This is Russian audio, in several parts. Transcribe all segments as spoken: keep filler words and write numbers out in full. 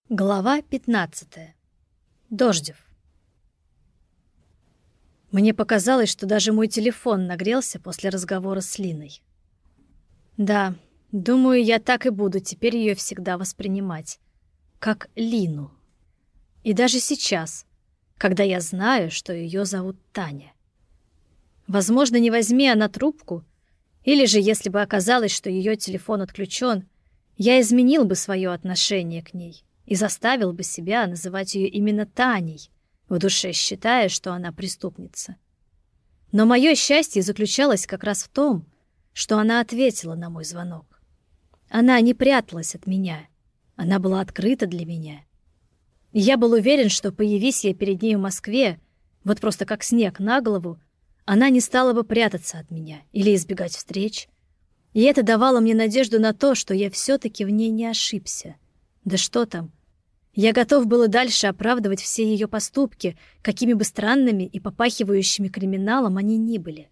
Глава пятнадцатая. Дождев. Мне показалось, что даже мой телефон нагрелся после разговора с Линой. Да, думаю, я так и буду теперь ее всегда воспринимать. Как Лину. И даже сейчас, когда я знаю, что ее зовут Таня. Возможно, не возьми она трубку, или же, если бы оказалось, что ее телефон отключен, я изменил бы свое отношение к ней и заставил бы себя называть ее именно Таней, в душе считая, что она преступница. Но мое счастье заключалось как раз в том, что она ответила на мой звонок. Она не пряталась от меня, она была открыта для меня. И я был уверен, что, появись я перед ней в Москве, вот просто как снег на голову, она не стала бы прятаться от меня или избегать встреч. И это давало мне надежду на то, что я все-таки в ней не ошибся. Да что там? Я готов был и дальше оправдывать все ее поступки, какими бы странными и попахивающими криминалом они ни были.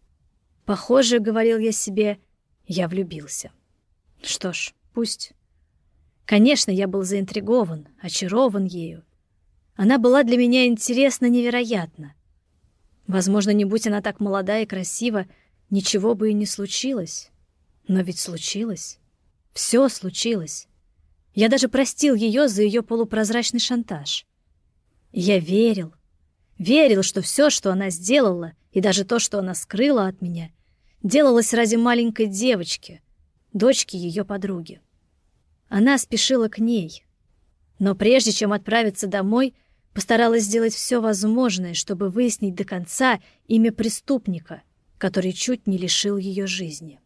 Похоже, говорил я себе, я влюбился. Что ж, пусть. Конечно, я был заинтригован, очарован ею. Она была для меня интересна невероятно. Возможно, не будь она так молода и красива, ничего бы и не случилось. Но ведь случилось. Все случилось. Я даже простил ее за ее полупрозрачный шантаж. И я верил, верил, что все, что она сделала, и даже то, что она скрыла от меня, делалось ради маленькой девочки, дочки ее подруги. Она спешила к ней, но прежде чем отправиться домой, постаралась сделать все возможное, чтобы выяснить до конца имя преступника, который чуть не лишил ее жизни.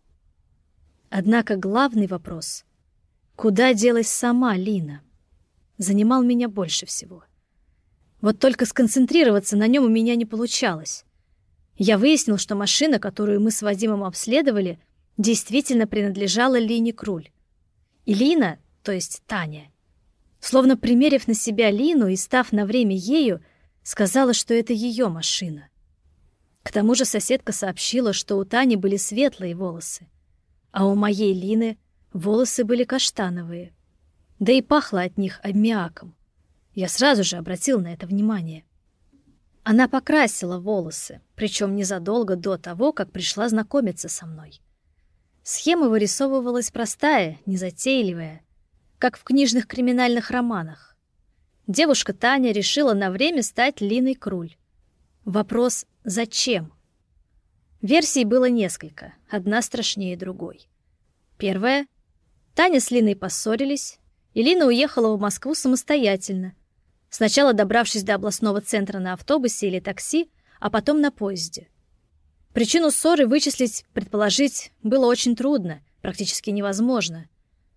Однако главный вопрос — куда делась сама Лина? Занимал меня больше всего. Вот только сконцентрироваться на нем у меня не получалось. Я выяснил, что машина, которую мы с Вадимом обследовали, действительно принадлежала Лине Круль. И Лина, то есть Таня, словно примерив на себя Лину и став на время ею, сказала, что это ее машина. К тому же соседка сообщила, что у Тани были светлые волосы, а у моей Лины волосы были каштановые, да и пахло от них аммиаком. Я сразу же обратил на это внимание. Она покрасила волосы, причем незадолго до того, как пришла знакомиться со мной. Схема вырисовывалась простая, незатейливая, как в книжных криминальных романах. Девушка Таня решила на время стать Линой Круль. Вопрос «зачем?». Версий было несколько, одна страшнее другой. Первая — Таня с Линой поссорились, и Лина уехала в Москву самостоятельно, сначала добравшись до областного центра на автобусе или такси, а потом на поезде. Причину ссоры вычислить, предположить было очень трудно, практически невозможно.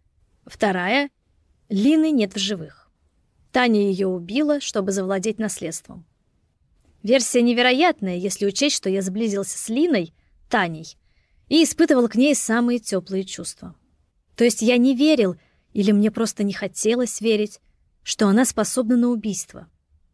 Вторая — Лины нет в живых. Таня ее убила, чтобы завладеть наследством. Версия невероятная, если учесть, что я сблизился с Линой, Таней, и испытывал к ней самые теплые чувства. То есть я не верил, или мне просто не хотелось верить, что она способна на убийство.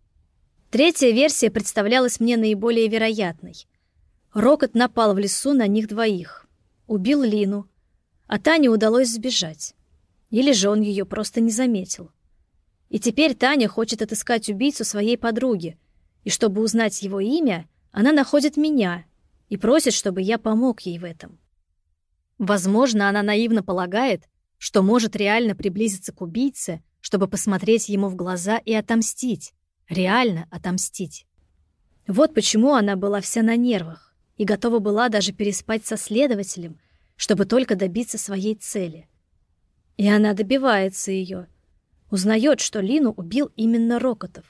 Третья версия представлялась мне наиболее вероятной. Рокот напал в лесу на них двоих, убил Лину, а Тане удалось сбежать. Или же он ее просто не заметил. И теперь Таня хочет отыскать убийцу своей подруги, и чтобы узнать его имя, она находит меня и просит, чтобы я помог ей в этом. Возможно, она наивно полагает, что может реально приблизиться к убийце, чтобы посмотреть ему в глаза и отомстить, реально отомстить. Вот почему она была вся на нервах и готова была даже переспать со следователем, чтобы только добиться своей цели. И она добивается ее, узнает, что Лину убил именно Рокотов.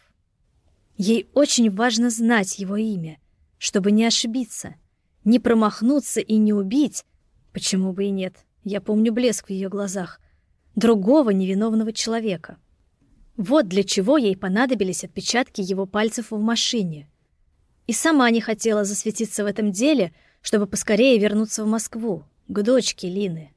Ей очень важно знать его имя, чтобы не ошибиться, не промахнуться и не убить. Почему бы и нет? Я помню блеск в ее глазах. Другого невиновного человека. Вот для чего ей понадобились отпечатки его пальцев в машине. И сама не хотела засветиться в этом деле, чтобы поскорее вернуться в Москву, к дочке Лины.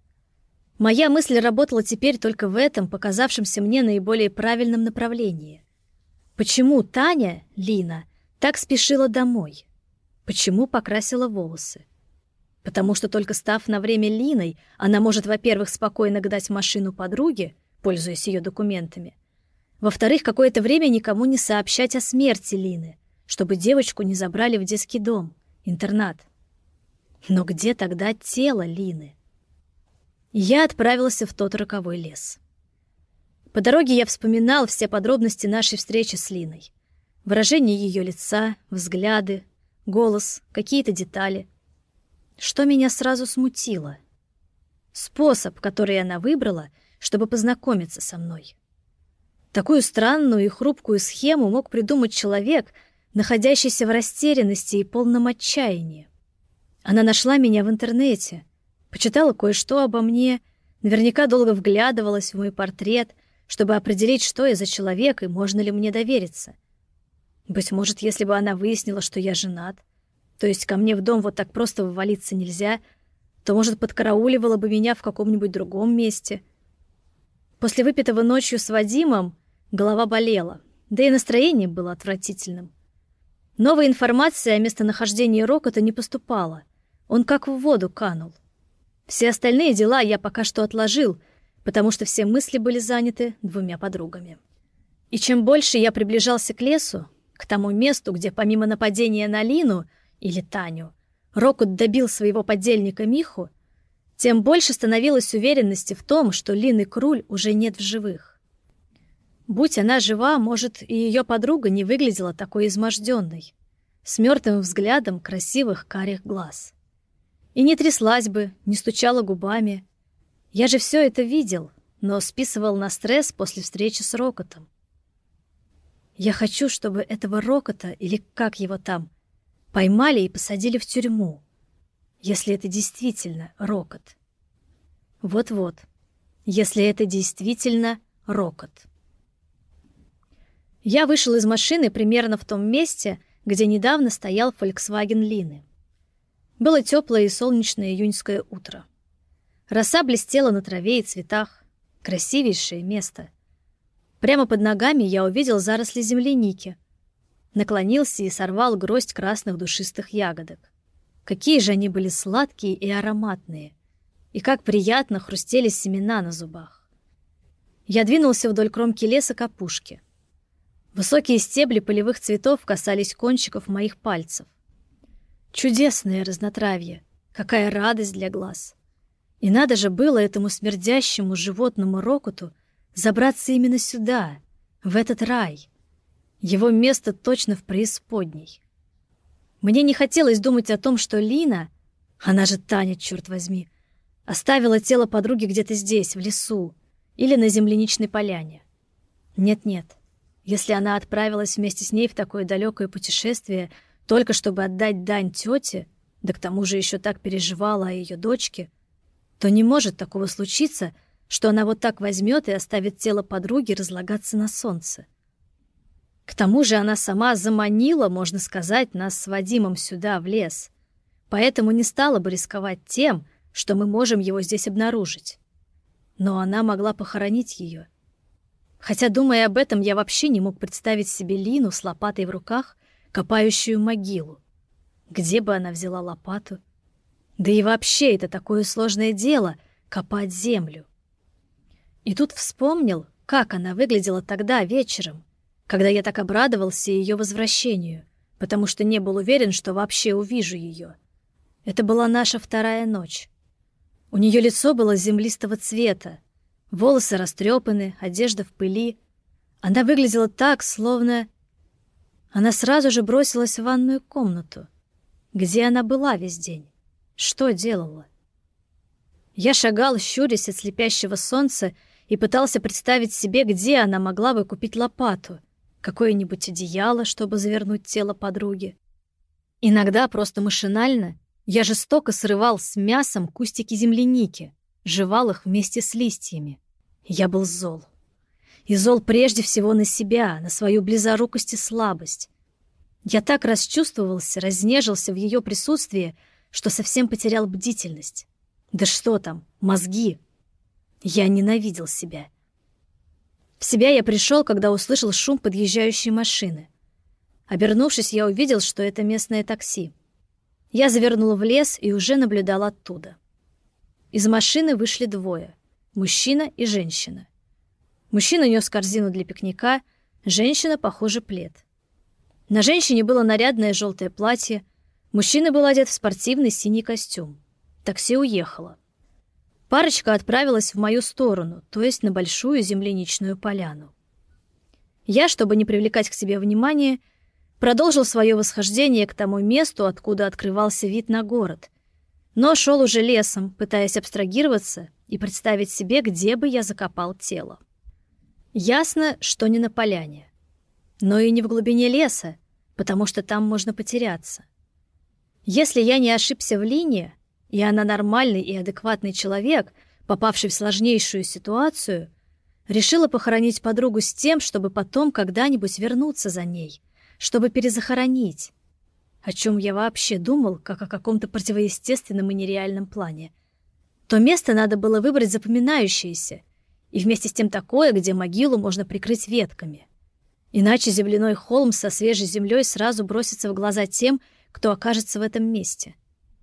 Моя мысль работала теперь только в этом, показавшемся мне наиболее правильном направлении. Почему Таня, Лина, так спешила домой? Почему покрасила волосы? Потому что только став на время Линой, она может, во-первых, спокойно гнать машину подруги, пользуясь ее документами, Во-вторых, какое-то время никому не сообщать о смерти Лины, чтобы девочку не забрали в детский дом, интернат. Но где тогда тело Лины? Я отправился в тот роковой лес. По дороге я вспоминал все подробности нашей встречи с Линой. Выражение ее лица, взгляды, голос, какие-то детали. Что меня сразу смутило? Способ, который она выбрала, чтобы познакомиться со мной. Такую странную и хрупкую схему мог придумать человек, находящийся в растерянности и полном отчаянии. Она нашла меня в интернете, почитала кое-что обо мне, наверняка долго вглядывалась в мой портрет, чтобы определить, что я за человек и можно ли мне довериться. Быть может, если бы она выяснила, что я женат, то есть ко мне в дом вот так просто ввалиться нельзя, то, может, подкарауливала бы меня в каком-нибудь другом месте. После выпитого ночью с Вадимом голова болела, да и настроение было отвратительным. Новой информации о местонахождении Рокота не поступало. Он как в воду канул. Все остальные дела я пока что отложил, потому что все мысли были заняты двумя подругами. И чем больше я приближался к лесу, к тому месту, где помимо нападения на Лину или Таню Рокот добил своего подельника Миху, тем больше становилось уверенности в том, что Лины Круль уже нет в живых. Будь она жива, может, и ее подруга не выглядела такой изможденной, с мертвым взглядом красивых карих глаз. И не тряслась бы, не стучала губами. Я же все это видел, но списывал на стресс после встречи с Рокотом. Я хочу, чтобы этого Рокота, или как его там, поймали и посадили в тюрьму, если это действительно Рокот. Вот-вот, если это действительно Рокот. Я вышел из машины примерно в том месте, где недавно стоял Volkswagen Лины. Было теплое и солнечное июньское утро. Роса блестела на траве и цветах. Красивейшее место. Прямо под ногами я увидел заросли земляники. Наклонился и сорвал гроздь красных душистых ягодок. Какие же они были сладкие и ароматные. И как приятно хрустели семена на зубах. Я двинулся вдоль кромки леса к опушке. Высокие стебли полевых цветов касались кончиков моих пальцев. Чудесное разнотравье, какая радость для глаз. И надо же было этому смердящему животному Рокоту забраться именно сюда, в этот рай. Его место точно в преисподней. Мне не хотелось думать о том, что Лина, она же Таня, черт возьми, оставила тело подруги где-то здесь, в лесу, или на земляничной поляне. Нет-нет, если она отправилась вместе с ней в такое далекое путешествие, только чтобы отдать дань тете, да к тому же еще так переживала о ее дочке, то не может такого случиться, что она вот так возьмет и оставит тело подруги разлагаться на солнце. К тому же она сама заманила, можно сказать, нас с Вадимом сюда, в лес, поэтому не стала бы рисковать тем, что мы можем его здесь обнаружить. Но она могла похоронить ее. Хотя, думая об этом, я вообще не мог представить себе Лину с лопатой в руках, копающую могилу. Где бы она взяла лопату? Да и вообще это такое сложное дело — копать землю. И тут вспомнил, как она выглядела тогда вечером, когда я так обрадовался ее возвращению, потому что не был уверен, что вообще увижу ее. Это была наша вторая ночь. У нее лицо было землистого цвета, волосы растрепаны, одежда в пыли. Она выглядела так, словно... Она сразу же бросилась в ванную комнату. Где она была весь день? Что делала? Я шагал, щурясь от слепящего солнца, и пытался представить себе, где она могла бы купить лопату, какое-нибудь одеяло, чтобы завернуть тело подруги. Иногда просто машинально я жестоко срывал с мясом кустики земляники, жевал их вместе с листьями. Я был зол. И зол прежде всего на себя, на свою близорукость и слабость. Я так расчувствовался, разнежился в ее присутствии, что совсем потерял бдительность. Да что там, мозги. Я ненавидел себя. В себя я пришел, когда услышал шум подъезжающей машины. Обернувшись, я увидел, что это местное такси. Я завернул в лес и уже наблюдал оттуда. Из машины вышли двое — мужчина и женщина. Мужчина нес корзину для пикника, женщина, похоже, плед. На женщине было нарядное желтое платье, мужчина был одет в спортивный синий костюм. Такси уехало. Парочка отправилась в мою сторону, то есть на большую земляничную поляну. Я, чтобы не привлекать к себе внимания, продолжил свое восхождение к тому месту, откуда открывался вид на город, но шел уже лесом, пытаясь абстрагироваться и представить себе, где бы я закопал тело. Ясно, что не на поляне, но и не в глубине леса, потому что там можно потеряться. Если я не ошибся в Лине, и она нормальный и адекватный человек, попавший в сложнейшую ситуацию, решила похоронить подругу с тем, чтобы потом когда-нибудь вернуться за ней, чтобы перезахоронить. О чем я вообще думал, как о каком-то противоестественном и нереальном плане. То место надо было выбрать запоминающееся, и вместе с тем такое, где могилу можно прикрыть ветками. Иначе земляной холм со свежей землей сразу бросится в глаза тем, кто окажется в этом месте.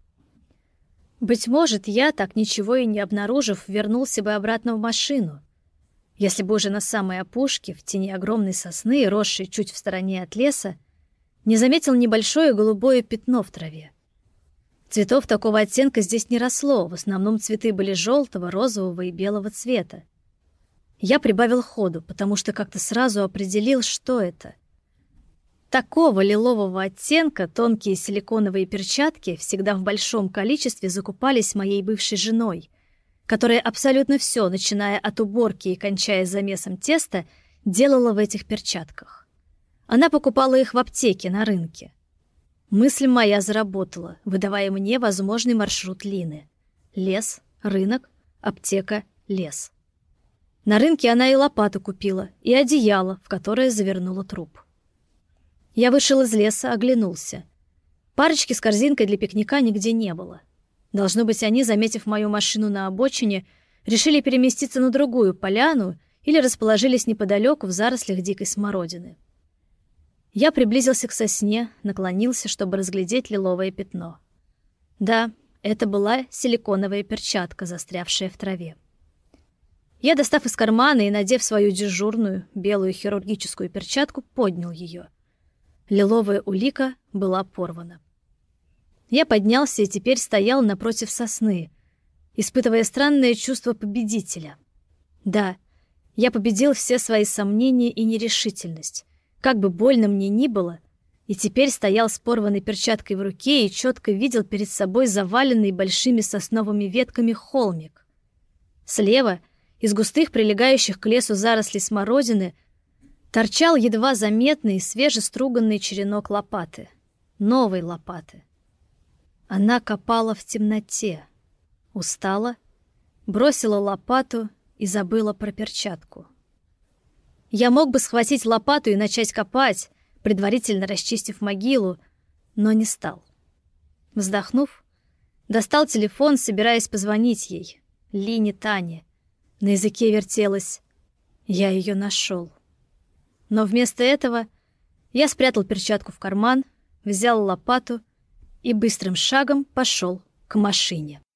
Быть может, я, так ничего и не обнаружив, вернулся бы обратно в машину, если бы уже на самой опушке, в тени огромной сосны, росшей чуть в стороне от леса, не заметил небольшое голубое пятно в траве. Цветов такого оттенка здесь не росло, в основном цветы были желтого, розового и белого цвета. Я прибавил ходу, потому что как-то сразу определил, что это. Такого лилового оттенка тонкие силиконовые перчатки всегда в большом количестве закупались моей бывшей женой, которая абсолютно все, начиная от уборки и кончая замесом теста, делала в этих перчатках. Она покупала их в аптеке на рынке. Мысль моя заработала, выдавая мне возможный маршрут Лины. Лес, рынок, аптека, лес. На рынке она и лопату купила, и одеяло, в которое завернула труп. Я вышел из леса, оглянулся. Парочки с корзинкой для пикника нигде не было. Должно быть, они, заметив мою машину на обочине, решили переместиться на другую поляну или расположились неподалеку в зарослях дикой смородины. Я приблизился к сосне, наклонился, чтобы разглядеть лиловое пятно. Да, это была силиконовая перчатка, застрявшая в траве. Я, достав из кармана и надев свою дежурную белую хирургическую перчатку, поднял ее. Лиловая улика была порвана. Я поднялся и теперь стоял напротив сосны, испытывая странное чувство победителя. Да, я победил все свои сомнения и нерешительность, как бы больно мне ни было, и теперь стоял с порванной перчаткой в руке и четко видел перед собой заваленный большими сосновыми ветками холмик. Слева, из густых прилегающих к лесу зарослей смородины, торчал едва заметный свежеструганный черенок лопаты. Новой лопаты. Она копала в темноте. Устала, бросила лопату и забыла про перчатку. Я мог бы схватить лопату и начать копать, предварительно расчистив могилу, но не стал. Вздохнув, достал телефон, собираясь позвонить ей, Лине Тане. На языке вертелось «Я ее нашел». Но вместо этого я спрятал перчатку в карман, взял лопату и быстрым шагом пошел к машине.